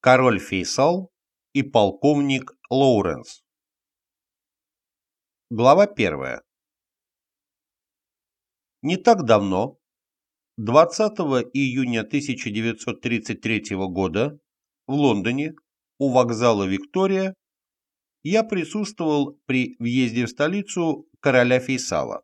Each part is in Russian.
Король Фейсал и полковник Лоуренс. Глава 1. Не так давно, 20 июня 1933 года, в Лондоне, у вокзала Виктория, я присутствовал при въезде в столицу короля Фейсала.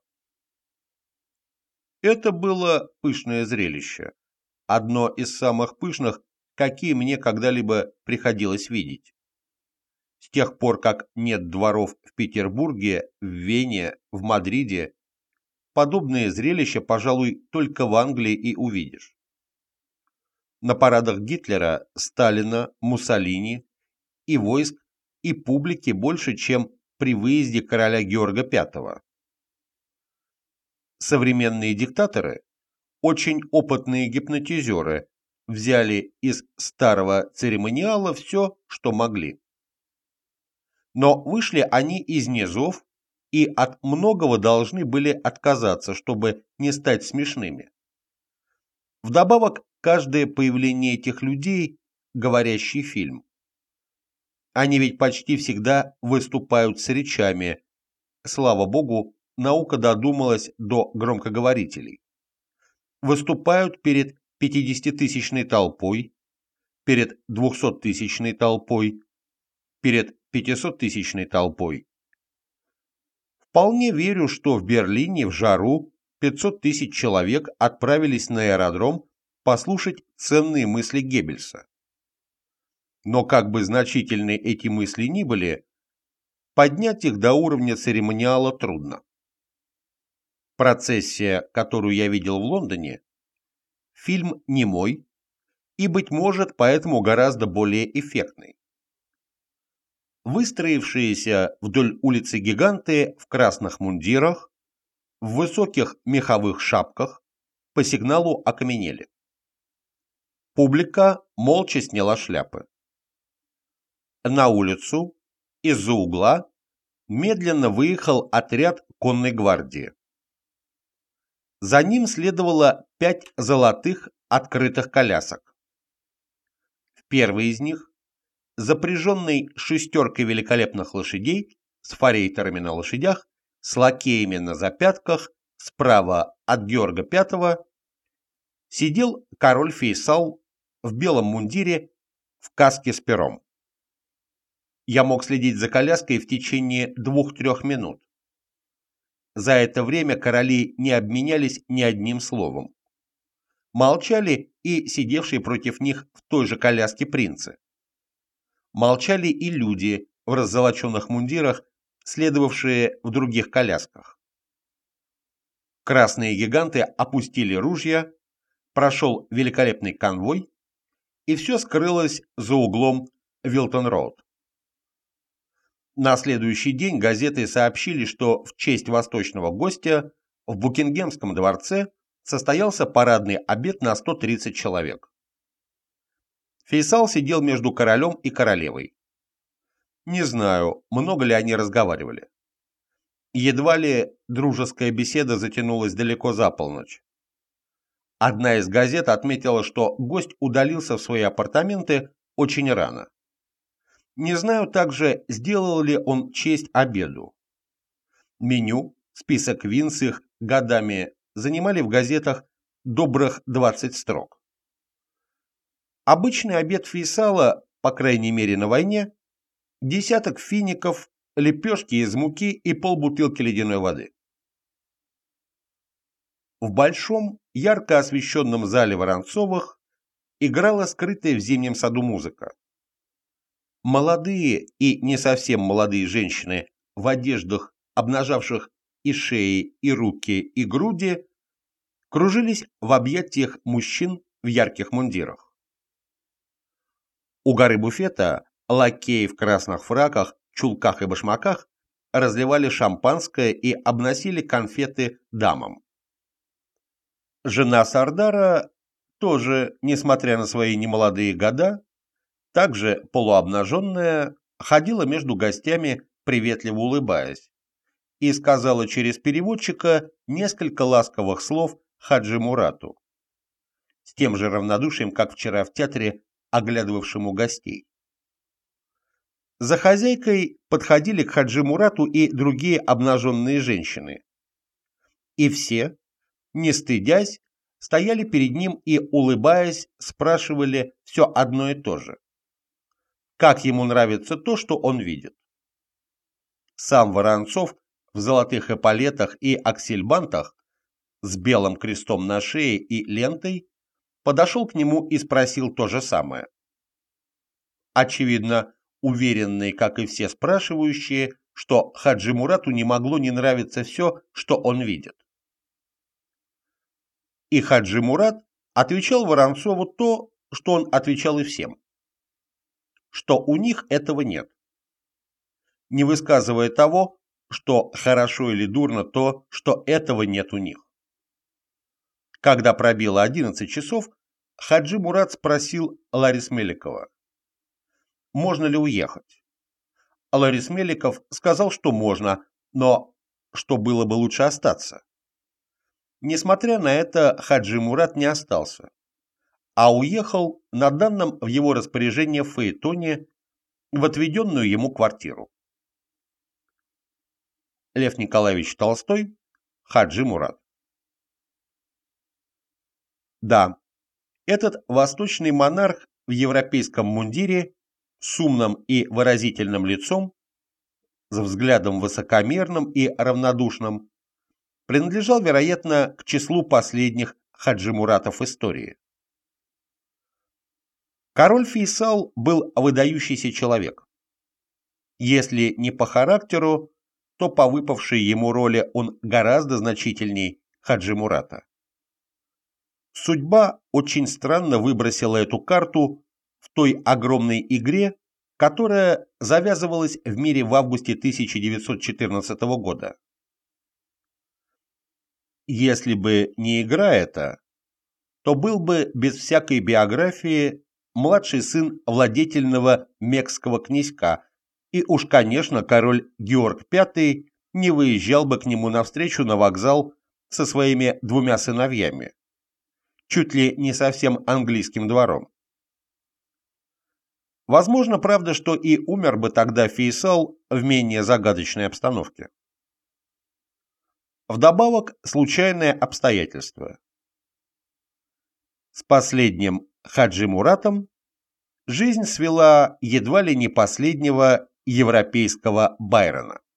Это было пышное зрелище, одно из самых пышных, какие мне когда-либо приходилось видеть. С тех пор, как нет дворов в Петербурге, в Вене, в Мадриде, подобные зрелища, пожалуй, только в Англии и увидишь. На парадах Гитлера, Сталина, Муссолини и войск, и публики больше, чем при выезде короля Георга V. Современные диктаторы, очень опытные гипнотизеры, взяли из старого церемониала все, что могли. Но вышли они из низов и от многого должны были отказаться, чтобы не стать смешными. Вдобавок, каждое появление этих людей – говорящий фильм. Они ведь почти всегда выступают с речами. Слава богу, наука додумалась до громкоговорителей. Выступают перед 50-тысячной толпой, перед 200-тысячной толпой, перед 500-тысячной толпой. Вполне верю, что в Берлине в жару 500 тысяч человек отправились на аэродром послушать ценные мысли Геббельса. Но как бы значительны эти мысли ни были, поднять их до уровня церемониала трудно. Процессия, которую я видел в Лондоне, фильм немой и, быть может, поэтому гораздо более эффектный. Выстроившиеся вдоль улицы гиганты в красных мундирах, в высоких меховых шапках, по сигналу окаменели. Публика молча сняла шляпы. На улицу из-за угла медленно выехал отряд конной гвардии. За ним следовало 5 золотых открытых колясок. В первой из них, запряженный шестеркой великолепных лошадей с форейтерами на лошадях, с лакеями на запятках, справа от Георга V, сидел король Фейсал в белом мундире в каске с пером. Я мог следить за коляской в течение 2-3 минут. За это время короли не обменялись ни одним словом. Молчали и сидевшие против них в той же коляске принцы. Молчали и люди в раззолоченных мундирах, следовавшие в других колясках. Красные гиганты опустили ружья, прошел великолепный конвой, и все скрылось за углом Вилтон-Роуд. На следующий день газеты сообщили, что в честь восточного гостя в Букингемском дворце состоялся парадный обед на 130 человек. Фейсал сидел между королем и королевой. Не знаю, много ли они разговаривали. Едва ли дружеская беседа затянулась далеко за полночь. Одна из газет отметила, что гость удалился в свои апартаменты очень рано. Не знаю также, сделал ли он честь обеду. Меню, список вин с их годами занимали в газетах добрых 20 строк. Обычный обед Фейсала, по крайней мере на войне, десяток фиников, лепешки из муки и полбутылки ледяной воды. В большом, ярко освещенном зале Воронцовых играла скрытая в зимнем саду музыка. Молодые и не совсем молодые женщины в одеждах, обнажавших и шеи, и руки, и груди, кружились в объятиях мужчин в ярких мундирах. У горы буфета лакеи в красных фраках, чулках и башмаках разливали шампанское и обносили конфеты дамам. Жена Сардара тоже, несмотря на свои немолодые года, также полуобнаженная, ходила между гостями, приветливо улыбаясь, и сказала через переводчика несколько ласковых слов Хаджи Мурату. С тем же равнодушием, как вчера в театре, оглядывавшему гостей. За хозяйкой подходили к Хаджи Мурату и другие обнаженные женщины. И все, не стыдясь, стояли перед ним и, улыбаясь, спрашивали все одно и то же. Как ему нравится то, что он видит. Сам Воронцов в золотых эполетах и аксельбантах с белым крестом на шее и лентой подошел к нему и спросил то же самое. Очевидно, уверенный, как и все спрашивающие, что Хаджи Мурату не могло не нравиться все, что он видит. И Хаджи Мурат отвечал Воронцову то, что он отвечал и всем, что у них этого нет, не высказывая того, что хорошо или дурно то, что этого нет у них. Когда пробило 11 часов, Хаджи Мурат спросил Ларис Меликова, можно ли уехать. Ларис Меликов сказал, что можно, но что было бы лучше остаться. Несмотря на это, Хаджи Мурат не остался, а уехал на данном в его распоряжение фаэтоне в отведенную ему квартиру. Лев Николаевич Толстой, Хаджи Мурат. Да, этот восточный монарх в европейском мундире с умным и выразительным лицом, с взглядом высокомерным и равнодушным, принадлежал, вероятно, к числу последних Хаджи Муратов истории. Король Фейсал был выдающийся человек. Если не по характеру, то по выпавшей ему роли он гораздо значительней Хаджи Мурата. Судьба очень странно выбросила эту карту в той огромной игре, которая завязывалась в мире в августе 1914 года. Если бы не игра эта, то был бы без всякой биографии младший сын владетельного мекского князька, и уж, конечно, король Георг V не выезжал бы к нему навстречу на вокзал со своими двумя сыновьями, чуть ли не совсем английским двором. Возможно, правда, что и умер бы тогда Фейсал в менее загадочной обстановке. Вдобавок, случайное обстоятельство. С последним Хаджи Муратом жизнь свела едва ли не последнего европейского Байрона.